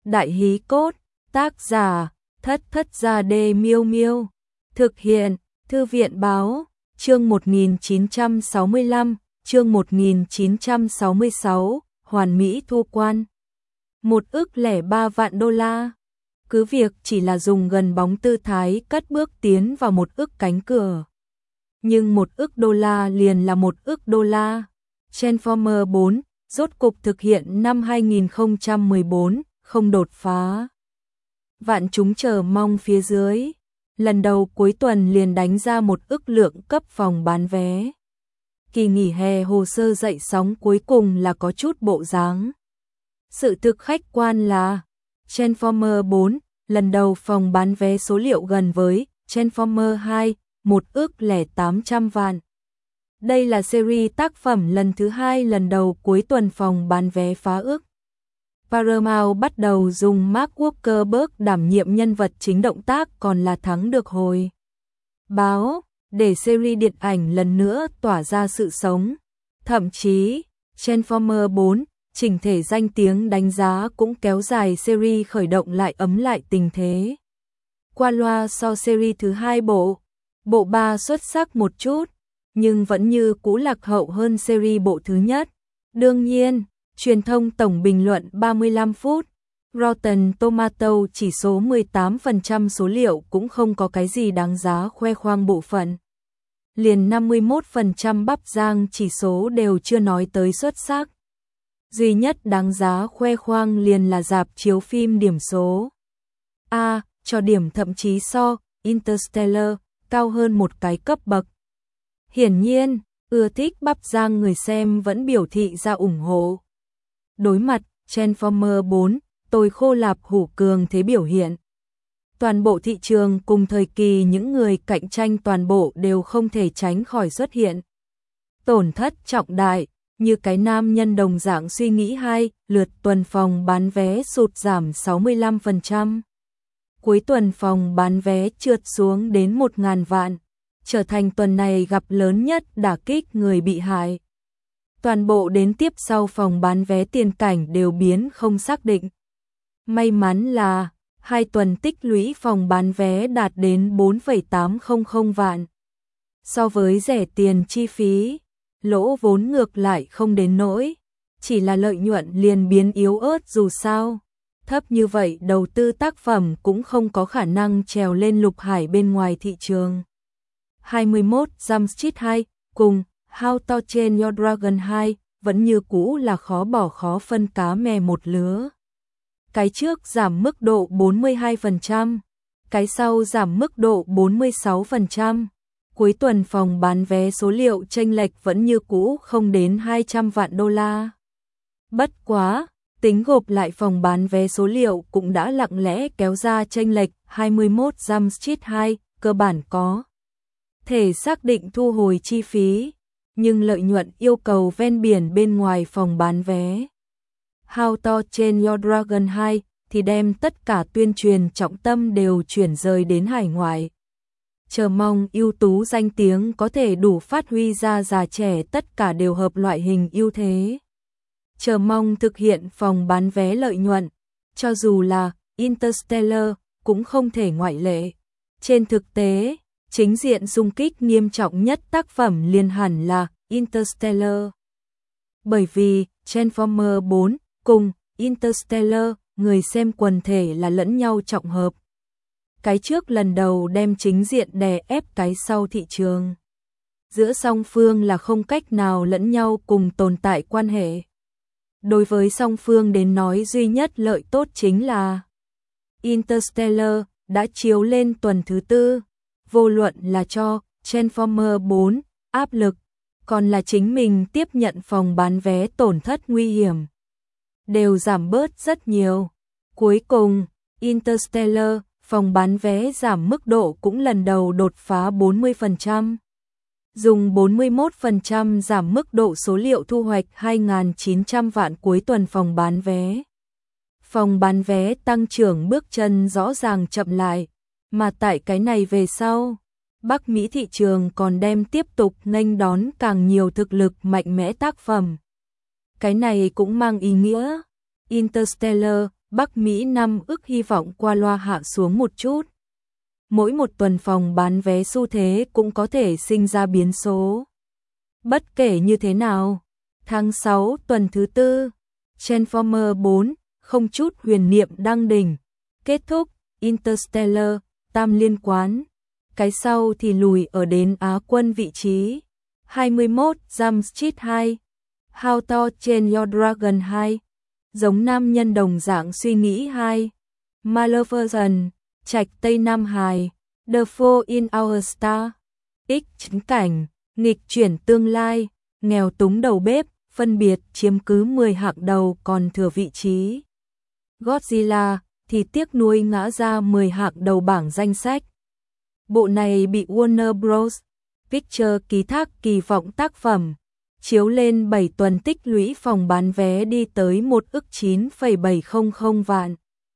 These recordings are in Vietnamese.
Đại hí cốt, tác giả, Thất Thất Gia Đê Miêu Miêu. Thực hiện, Thư viện báo, chương 1965, chương 1966, hoàn mỹ thu quan. 1,03 vạn đô la. Cứ việc chỉ là dùng gần bóng tư thái cất bước tiến vào 1 ức cánh cửa. Nhưng 1 ức đô la liền là 1 ức đô la. Transformer 4, rốt cục thực hiện năm 2014, không đột phá. Vạn chúng chờ mong phía dưới. Lần đầu cuối tuần liền đánh ra 1 ức lượng cấp phòng bán vé. Kỳ nghỉ hè hồ sơ dậy sóng cuối cùng là có chút bộ dáng. Sự thực khách quan là Transformer 4, lần đầu phòng bán vé số liệu gần với Transformer 2, 1,08 vạn. Đây là series tác phẩm lần thứ 2 lần đầu cuối tuần phòng bán vé phá ước. Paramount bắt đầu dùng Mark Wahlberg đảm nhiệm nhân vật chính động tác còn là thắng được hồi báo, để series điện ảnh lần nữa tỏa ra sự sống. Thậm chí, Transformer 4, chỉnh thể danh tiếng đánh giá cũng kéo dài series khởi động lại ấm lại tình thế. Qua loa so series thứ 2 bộ 3 xuất sắc một chút, nhưng vẫn như cũ lạc hậu hơn series bộ thứ nhất. Đương nhiên, truyền thông tổng bình luận 35 phút, Rotten Tomato chỉ số 18% số liệu cũng không có cái gì đáng giá khoe khoang bộ phận. Liền 51% bắp rang chỉ số đều chưa nói tới xuất sắc. Duy nhất đáng giá khoe khoang liền là rạp chiếu phim điểm số A, cho điểm thậm chí so Interstellar cao hơn một cái cấp bậc. Hiển nhiên, ưa thích bắp rang người xem vẫn biểu thị ra ủng hộ. Đối mặt Transformer 4, tôi khô lạp hủ cường thế biểu hiện. Toàn bộ thị trường cùng thời kỳ những người cạnh tranh toàn bộ đều không thể tránh khỏi xuất hiện tổn thất trọng đại, như cái nam nhân đồng dạng suy nghĩ 2 lượt tuần phòng bán vé sụt giảm 65%. Cuối tuần phòng bán vé trượt xuống đến 1.000 vạn, trở thành tuần này gặp lớn nhất đả kích người bị hại. Toàn bộ đến tiếp sau phòng bán vé tiền cảnh đều biến không xác định. May mắn là 2 tuần tích lũy phòng bán vé đạt đến 4,800 vạn. So với rẻ tiền chi phí, lỗ vốn ngược lại không đến nỗi, chỉ là lợi nhuận liền biến yếu ớt dù sao. Thấp như vậy đầu tư tác phẩm cũng không có khả năng trèo lên lục hải bên ngoài thị trường. 21 Jump Street 2 cùng How to Train Your Dragon 2 vẫn như cũ là khó bỏ khó phân cá mè một lứa. Cái trước giảm mức độ 42%, cái sau giảm mức độ 46%. Cuối tuần phòng bán vé số liệu chênh lệch vẫn như cũ không đến 200 vạn đô la. Bất quá, tính gộp lại phòng bán vé số liệu cũng đã lặng lẽ kéo ra chênh lệch. 21 Jump Street 2 cơ bản có thể xác định thu hồi chi phí, nhưng lợi nhuận yêu cầu ven biển bên ngoài phòng bán vé. How to Train Your Dragon 2 thì đem tất cả tuyên truyền trọng tâm đều chuyển rời đến hải ngoại. Chờ mong ưu tú danh tiếng có thể đủ phát huy ra già trẻ tất cả đều hợp loại hình ưu thế. Chờ mong thực hiện phòng bán vé lợi nhuận, cho dù là Interstellar cũng không thể ngoại lệ. Trên thực tế, chính diện xung kích nghiêm trọng nhất tác phẩm liền hẳn là Interstellar. Bởi vì Transformer 4 cùng Interstellar, người xem quần thể là lẫn nhau trọng hợp. Cái trước lần đầu đem chính diện đè ép cái sau thị trường. Giữa song phương là không cách nào lẫn nhau cùng tồn tại quan hệ. Đối với song phương đến nói duy nhất lợi tốt chính là Interstellar đã chiếu lên tuần thứ 4, vô luận là cho Transformer 4 áp lực, còn là chính mình tiếp nhận phòng bán vé tổn thất nguy hiểm, đều giảm bớt rất nhiều. Cuối cùng, Interstellar, phòng bán vé giảm mức độ cũng lần đầu đột phá 40%. Dùng 41% giảm mức độ số liệu thu hoạch 2.900 vạn cuối tuần phòng bán vé. Phòng bán vé tăng trưởng bước chân rõ ràng chậm lại, mà tại cái này về sau, Bắc Mỹ thị trường còn đem tiếp tục nghênh đón càng nhiều thực lực mạnh mẽ tác phẩm. Cái này cũng mang ý nghĩa Interstellar Bắc Mỹ 5 ức hy vọng qua loa hạ xuống một chút. Mỗi một tuần phòng bán vé xu thế cũng có thể sinh ra biến số. Bất kể như thế nào, tháng 6 tuần thứ tư, Transformer 4, không chút huyền niệm đăng đỉnh, kết thúc, Interstellar, tam liên quán. Cái sau thì lùi ở đến Á quân vị trí 21, Jump Street 2, How to Train Your Dragon 2, Giống nam nhân đồng dạng suy nghĩ 2, Maleficent, Trạch Tây Nam Hài, The Fall in Our Star, X chính cảnh, nghịch chuyển tương lai, nghèo túng đầu bếp, phân biệt chiếm cứ 10 hạng đầu còn thừa vị trí. Godzilla thì tiếc nuối ngã ra 10 hạng đầu bảng danh sách. Bộ này bị Warner Bros. Pictures ký thác kỳ vọng tác phẩm, chiếu lên 7 tuần tích lũy phòng bán vé đi tới 1 ức 9,700 vạn.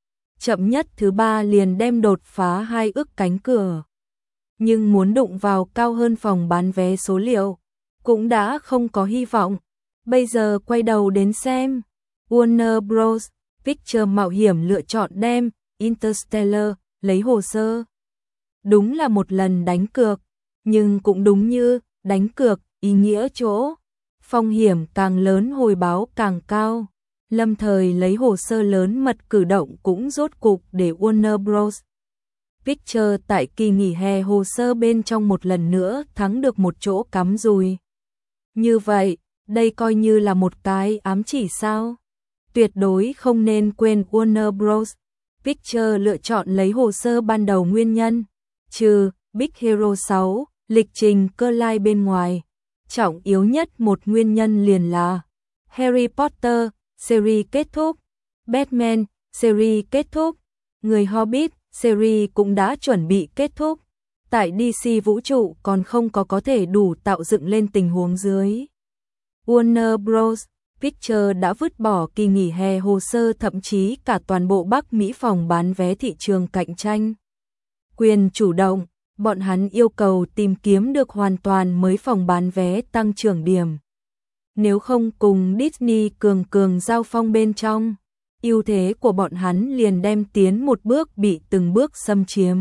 Chậm nhất thứ 3 liền đem đột phá 2 ức cánh cửa. Nhưng muốn đụng vào cao hơn phòng bán vé số liệu, cũng đã không có hy vọng. Bây giờ quay đầu đến xem, Warner Bros. Pictures mạo hiểm lựa chọn đem Interstellar lấy hồ sơ. Đúng là một lần đánh cược, nhưng cũng đúng như đánh cược ý nghĩa chỗ. Phong hiểm càng lớn hồi báo càng cao. Lâm thời lấy hồ sơ lớn mật cử động cũng rốt cục để Warner Bros. Pictures tại kỳ nghỉ hè hồ sơ bên trong một lần nữa thắng được một chỗ cắm dùi. Như vậy, đây coi như là một cái ám chỉ sao? Tuyệt đối không nên quên Warner Bros. Pictures lựa chọn lấy hồ sơ ban đầu nguyên nhân, trừ Big Hero 6, lịch trình cơ lai bên ngoài. Trọng yếu nhất một nguyên nhân liền là Harry Potter, series kết thúc, Batman, series kết thúc, Người Hobbit, series cũng đã chuẩn bị kết thúc. Tại DC vũ trụ còn không có thể đủ tạo dựng lên tình huống dưới. Warner Bros. Pictures đã vứt bỏ kỳ nghỉ hè hồ sơ thậm chí cả toàn bộ Bắc Mỹ phòng bán vé thị trường cạnh tranh. Quyền chủ động, bọn hắn yêu cầu tìm kiếm được hoàn toàn mới phòng bán vé tăng trưởng điểm. Nếu không cùng Disney cường giao phong bên trong, ưu thế của bọn hắn liền đem tiến một bước bị từng bước xâm chiếm.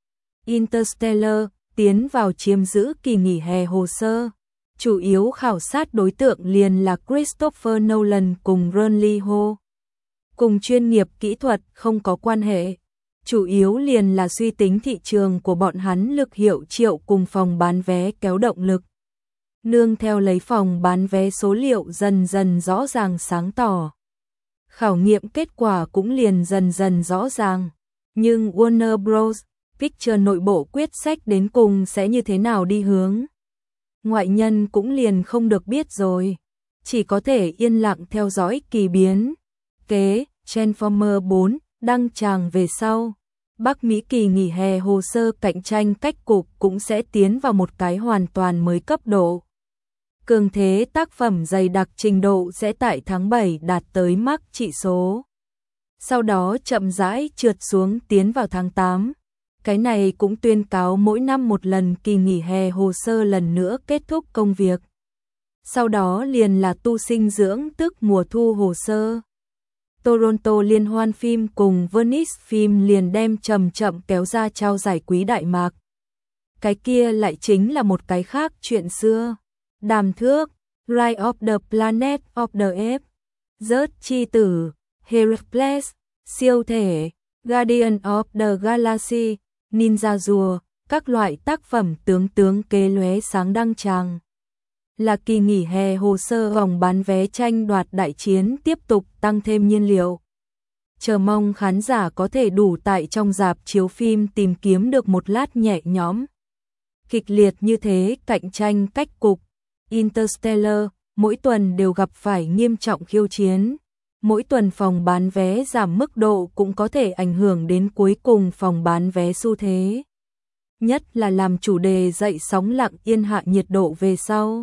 Interstellar tiến vào chiếm giữ kỳ nghỉ hè hồ sơ. Chủ yếu khảo sát đối tượng liền là Christopher Nolan cùng Ron Lee Ho. Cùng chuyên nghiệp kỹ thuật không có quan hệ. Chủ yếu liền là suy tính thị trường của bọn hắn lực hiệu triệu cùng phòng bán vé kéo động lực. Nương theo lấy phòng bán vé số liệu dần dần rõ ràng sáng tỏ. Khảo nghiệm kết quả cũng liền dần dần rõ ràng. Nhưng Warner Bros. Pictures nội bộ quyết sách đến cùng sẽ như thế nào đi hướng. Ngoại nhân cũng liền không được biết rồi. Chỉ có thể yên lặng theo dõi kỳ biến. Kế, Transformer 4, đăng tràng về sau. Bắc Mỹ kỳ nghỉ hè hồ sơ cạnh tranh cách cục cũng sẽ tiến vào một cái hoàn toàn mới cấp độ. Cường thế tác phẩm dày đặc trình độ sẽ tại tháng 7 đạt tới mắc trị số. Sau đó chậm rãi trượt xuống tiến vào tháng 8. Cái này cũng tuyên cáo mỗi năm một lần kỳ nghỉ hè hồ sơ lần nữa kết thúc công việc. Sau đó liền là tu sinh dưỡng tức mùa thu hồ sơ. Toronto liên hoan phim cùng Venice phim liền đem chậm kéo ra trao giải quý đại mạc. Cái kia lại chính là một cái khác chuyện xưa. Đàm Thước, Rise of the Planet of the Apes, Rớt Chi Tử, Heracles, Siêu Thể, Guardian of the Galaxy, Ninja Rùa, các loại tác phẩm tướng kế lóe sáng đăng tràng. Là kỳ nghỉ hè hồ sơ vòng bán vé tranh đoạt đại chiến tiếp tục tăng thêm nhiên liệu. Chờ mong khán giả có thể đủ tại trong rạp chiếu phim tìm kiếm được một lát nhẹ nhõm. Kịch liệt như thế cạnh tranh cách cục, Interstellar mỗi tuần đều gặp phải nghiêm trọng khiêu chiến. Mỗi tuần phòng bán vé giảm mức độ cũng có thể ảnh hưởng đến cuối cùng phòng bán vé xu thế. Nhất là làm chủ đề dậy sóng lặng yên hạ nhiệt độ về sau.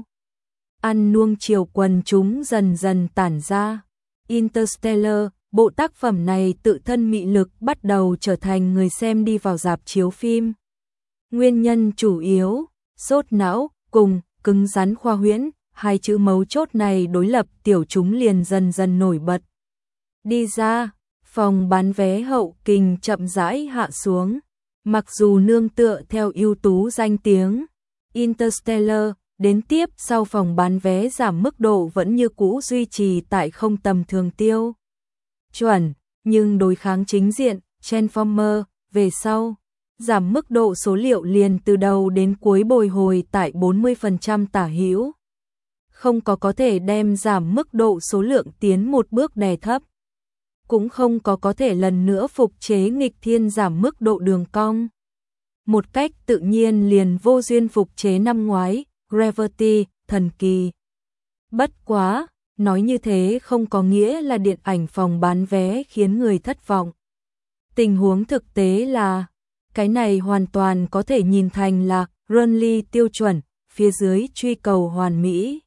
Ăn nuông chiều quần chúng dần dần tản ra. Interstellar, bộ tác phẩm này tự thân mị lực bắt đầu trở thành người xem đi vào rạp chiếu phim. Nguyên nhân chủ yếu, sốt não, cùng cứng rắn khoa huyễn, hai chữ mấu chốt này đối lập tiểu chúng liền dần dần nổi bật. Đi ra, Phòng bán vé hậu kình chậm rãi hạ xuống. Mặc dù nương tựa theo ưu tú danh tiếng Interstellar, đến tiếp sau phòng bán vé giảm mức độ vẫn như cũ duy trì tại không tầm thường tiêu chuẩn, nhưng đối kháng chính diện Transformer về sau, giảm mức độ số liệu liền từ đầu đến cuối bồi hồi tại 40% tả hữu. Không có thể đem giảm mức độ số lượng tiến một bước đè thấp. Cũng không có thể lần nữa phục chế nghịch thiên giảm mức độ đường cong. Một cách tự nhiên liền vô duyên phục chế năm ngoái, Gravity, thần kỳ. Bất quá, nói như thế không có nghĩa là điện ảnh phòng bán vé khiến người thất vọng. Tình huống thực tế là, cái này hoàn toàn có thể nhìn thành là Burnley tiêu chuẩn, phía dưới truy cầu hoàn mỹ.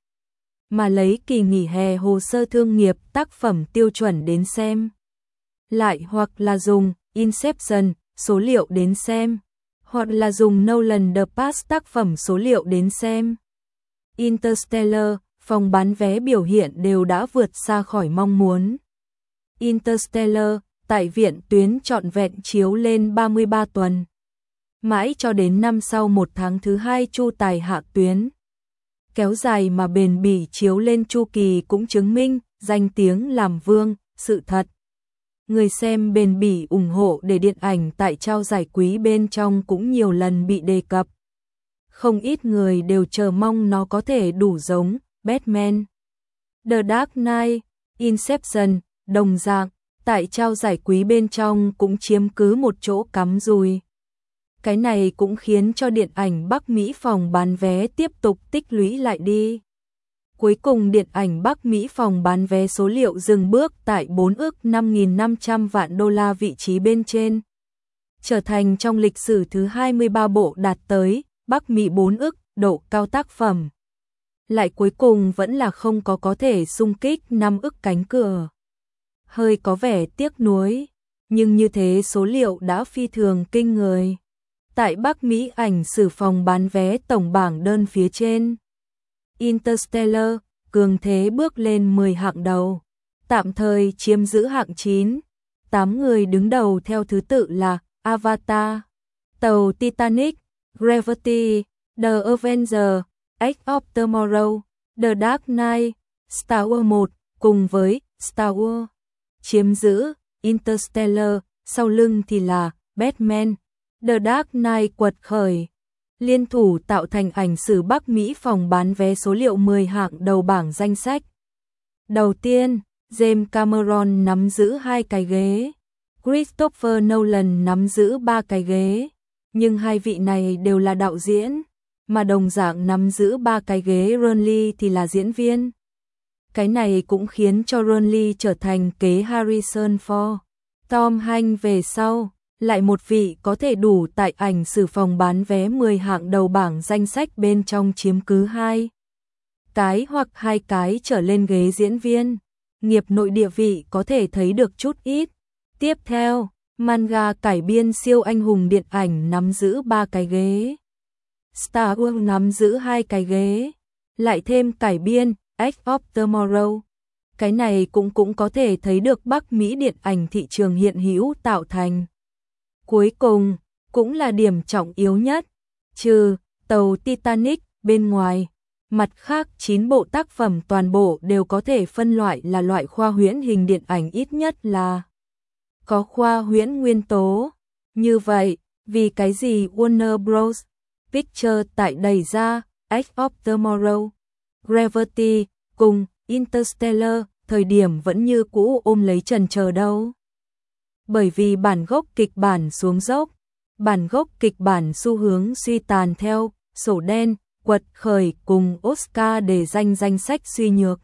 Mà lấy kỳ nghỉ hè hồ sơ thương nghiệp tác phẩm tiêu chuẩn đến xem. Lại hoặc là dùng Inception số liệu đến xem, hoặc là dùng Nolan The Past tác phẩm số liệu đến xem. Interstellar, phòng bán vé biểu hiện đều đã vượt xa khỏi mong muốn. Interstellar, tại viện tuyến trọn vẹn chiếu lên 33 tuần. Mãi cho đến năm sau một tháng thứ hai chu tài hạ tuyến. Kéo dài mà bền bỉ chiếu lên chu kỳ cũng chứng minh, danh tiếng làm vương, sự thật. Người xem bền bỉ ủng hộ để điện ảnh tại trao giải quý bên trong cũng nhiều lần bị đề cập. Không ít người đều chờ mong nó có thể đủ giống Batman, The Dark Knight, Inception, đồng dạng, tại trao giải quý bên trong cũng chiếm cứ một chỗ cắm rùi. Cái này cũng khiến cho điện ảnh Bắc Mỹ phòng bán vé tiếp tục tích lũy lại đi. Cuối cùng điện ảnh Bắc Mỹ phòng bán vé số liệu dừng bước tại 4 ức 5.500 vạn đô la vị trí bên trên. Trở thành trong lịch sử thứ 23 bộ đạt tới Bắc Mỹ 4 ức độ cao tác phẩm. Lại cuối cùng vẫn là không có thể xung kích 5 ức cánh cửa. Hơi có vẻ tiếc nuối, nhưng như thế số liệu đã phi thường kinh người. Tại Bắc Mỹ ảnh sử phòng bán vé tổng bảng đơn phía trên. Interstellar, cường thế bước lên 10 hạng đầu, tạm thời chiếm giữ hạng 9. 8 người đứng đầu theo thứ tự là Avatar, tàu Titanic, Gravity, The Avengers, Edge of Tomorrow, The Dark Knight, Star Wars 1 cùng với Star Wars. Chiếm giữ Interstellar, sau lưng thì là Batman, The Dark Knight quật khởi. Liên thủ tạo thành ảnh sử Bắc Mỹ phòng bán vé số liệu 10 hạng đầu bảng danh sách. Đầu tiên, James Cameron nắm giữ 2 cái ghế, Christopher Nolan nắm giữ 3 cái ghế, nhưng hai vị này đều là đạo diễn, mà đồng dạng nắm giữ 3 cái ghế Burnley thì là diễn viên. Cái này cũng khiến cho Burnley trở thành kế Harrison Ford, Tom Hanks về sau. Lại một vị có thể đủ tại ảnh sử phòng bán vé 10 hạng đầu bảng danh sách bên trong chiếm cứ 2 cái hoặc 2 cái trở lên ghế diễn viên. Nghiệp nội địa vị có thể thấy được chút ít. Tiếp theo, manga cải biên siêu anh hùng điện ảnh nắm giữ 3 cái ghế. Star Wars nắm giữ 2 cái ghế. Lại thêm cải biên Edge of Tomorrow. Cái này cũng có thể thấy được Bắc Mỹ điện ảnh thị trường hiện hữu tạo thành. Cuối cùng, cũng là điểm trọng yếu nhất, trừ tàu Titanic bên ngoài, mặt khác 9 bộ tác phẩm toàn bộ đều có thể phân loại là loại khoa huyễn hình điện ảnh, ít nhất là có khoa huyễn nguyên tố. Như vậy, vì cái gì Warner Bros. Pictures tại đẩy ra Edge of Tomorrow, Gravity cùng Interstellar thời điểm vẫn như cũ ôm lấy chần chờ đâu? Bởi vì bản gốc kịch bản xuống dốc, bản gốc kịch bản xu hướng suy tàn theo sổ đen, quật khởi cùng Oscar để danh sách suy nhược.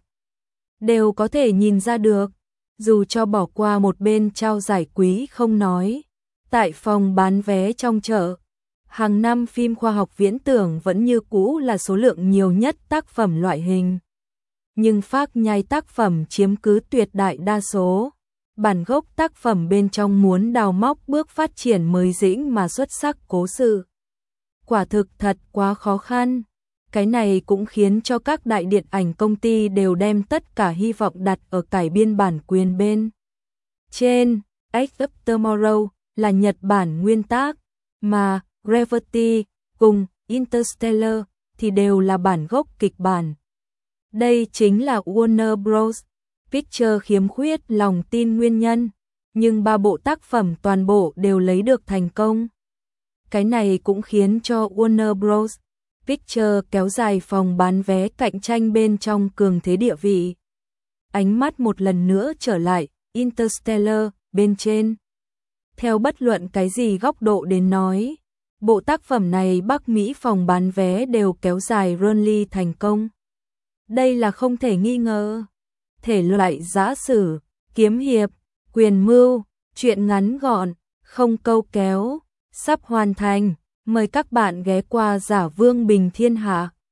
Đều có thể nhìn ra được, dù cho bỏ qua một bên trao giải quý không nói, tại phòng bán vé trong chợ, hàng năm phim khoa học viễn tưởng vẫn như cũ là số lượng nhiều nhất tác phẩm loại hình. Nhưng phác nhai tác phẩm chiếm cứ tuyệt đại đa số. Bản gốc tác phẩm bên trong muốn đào móc bước phát triển mới dĩnh mà xuất sắc cố sự. Quả thực thật quá khó khăn. Cái này cũng khiến cho các đại điện ảnh công ty đều đem tất cả hy vọng đặt ở cải biên bản quyền bên trên. Edge of Tomorrow là Nhật Bản nguyên tác, mà Gravity cùng Interstellar thì đều là bản gốc kịch bản. Đây chính là Warner Bros. Pictures khiếm khuyết lòng tin nguyên nhân, nhưng ba bộ tác phẩm toàn bộ đều lấy được thành công. Cái này cũng khiến cho Warner Bros. Pictures kéo dài phòng bán vé cạnh tranh bên trong cường thế địa vị. Ánh mắt một lần nữa trở lại Interstellar bên trên. Theo bất luận cái gì góc độ đến nói, bộ tác phẩm này Bắc Mỹ phòng bán vé đều kéo dài run thành công. Đây là không thể nghi ngờ. Thể loại giã sử, kiếm hiệp, quyền mưu, truyện ngắn gọn, không câu kéo, sắp hoàn thành. Mời các bạn ghé qua Giả Vương Bình Thiên Hạ.